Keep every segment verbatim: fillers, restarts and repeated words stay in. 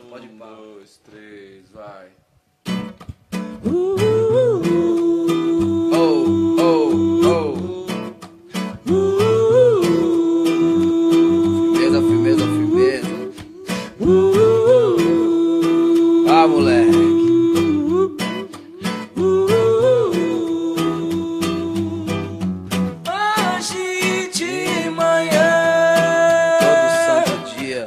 Pode ir, pá. Um, dois, três, vai. Oh, oh, oh. Firmeza, firmeza, firmeza. Ah, moleque. Hoje de manhã, Todo santo dia,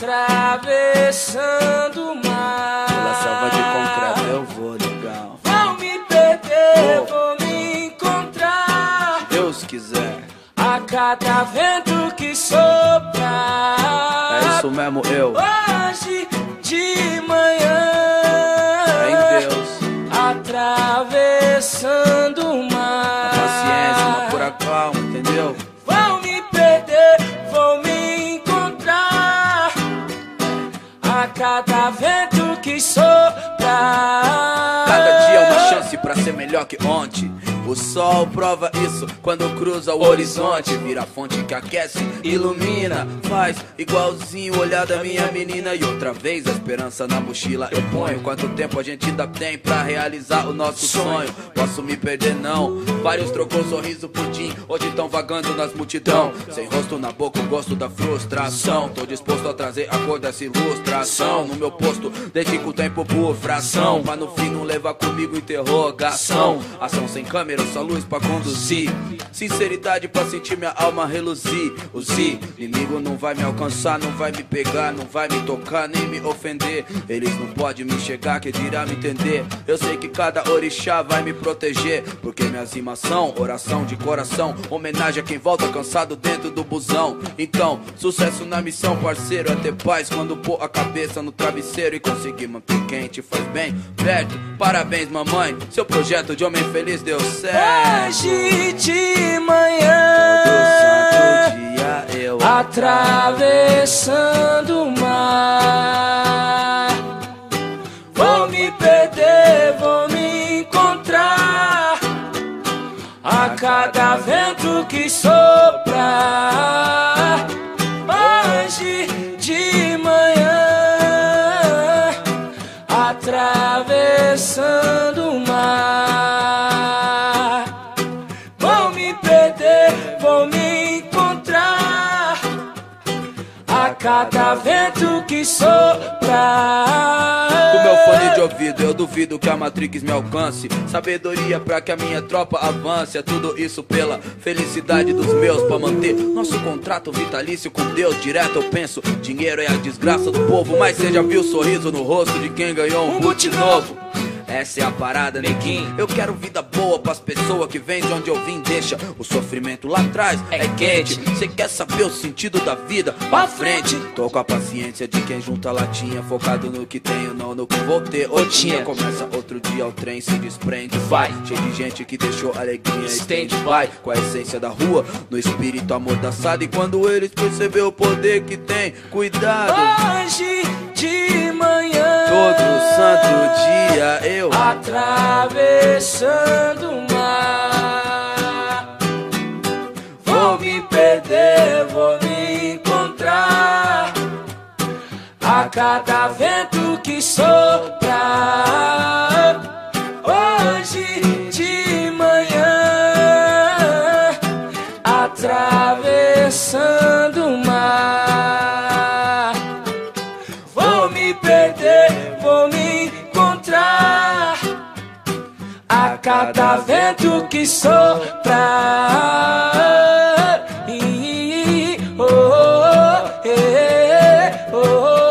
atravessando o mar, pela selva de concreto eu vou, legal. vou me perder, Oh. vou me encontrar Deus quiser. a cada vento que sopra. É isso mesmo, eu. Hoje de manhã, É em Deus. atravessando o mar, A paciência, uma pura calma, entendeu? vou me perder, vou me encontrar a cada vento que sopra. Cada dia é uma chance pra ser melhor que ontem. O sol prova isso quando cruza o horizonte. Vira a fonte que aquece, ilumina. Faz igualzinho o olhar da minha menina. E outra vez a esperança na mochila eu ponho. Quanto tempo a gente ainda tem pra realizar o nosso sonho? Posso me perder não. Vários trocou sorriso por din, hoje tão vagando nas multidão. Sem rosto na boca, o gosto da frustração. Tô disposto a trazer a cor dessa ilustração. No meu posto, dedico o tempo por fração, pra no fim não levar comigo interrogação. Ação sem câmera, só luz pra conduzir. Sinceridade pra sentir minha alma reluzir. O Z, inimigo não vai me alcançar, não vai me pegar, não vai me tocar, nem me ofender. Eles não podem me chegar, que dirá me entender. Eu sei que cada orixá vai me proteger, porque minhas rimas são oração de coração, homenagem a quem volta cansado dentro do busão. Então, sucesso na missão, parceiro, é ter paz quando pôr a cabeça no travesseiro e conseguir manter quente, faz bem, perto. Parabéns, mamãe, seu projeto de homem feliz deu certo. Hoje de manhã, Todo santo dia eu atravessando o mar, vou me perder, vou me encontrar a cada vento que sopra. Hoje de manhã, atravessando o mar, vou me perder, vou me encontrar a cada vento que sopra. Com meu fone de ouvido, eu duvido que a Matrix me alcance. Sabedoria pra que a minha tropa avance. É tudo isso pela felicidade dos meus, pra manter nosso contrato vitalício com Deus. Direto eu penso, dinheiro é a desgraça do povo, mas cê já viu o sorriso no rosto de quem ganhou um boot novo? Essa é a parada, neguinho. Eu quero vida boa pras pessoas que vêm de onde eu vim. Deixa o sofrimento lá atrás, é quente. Cê quer saber o sentido da vida? Pra frente. Tô com a paciência de quem junta latinha, focado no que tenho, não no que vou ter. Ou tinha. Começa outro dia, o trem se desprende, vai. Cheio de gente que deixou alegria estende, vai. Com a essência da rua, no espírito amordaçado. E quando eles perceberam o poder que tem, cuidado. Hoje de manhã, Todo santo dia eu atravessando o mar, vou me perder, vou me encontrar a cada vento que sopra. Hoje de manhã, atravessando o mar, vou me perder, vou me encontrar a cada vento que sopra. Ih, oh, oh, eh, oh,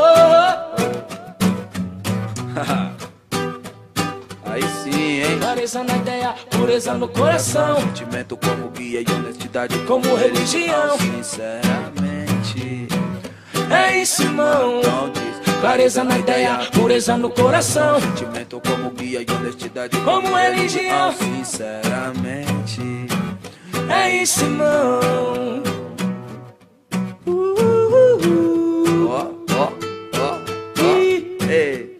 oh. Aí sim, hein? Clareza na ideia, pureza no coração, Sentimento como guia e honestidade como religião. Sinceramente, É isso, irmão. não diz. Clareza na ideia, pureza no coração, Sentimento como guia e honestidade como religião. Sinceramente, É isso, irmão. ó, ó, ó, ó, ei.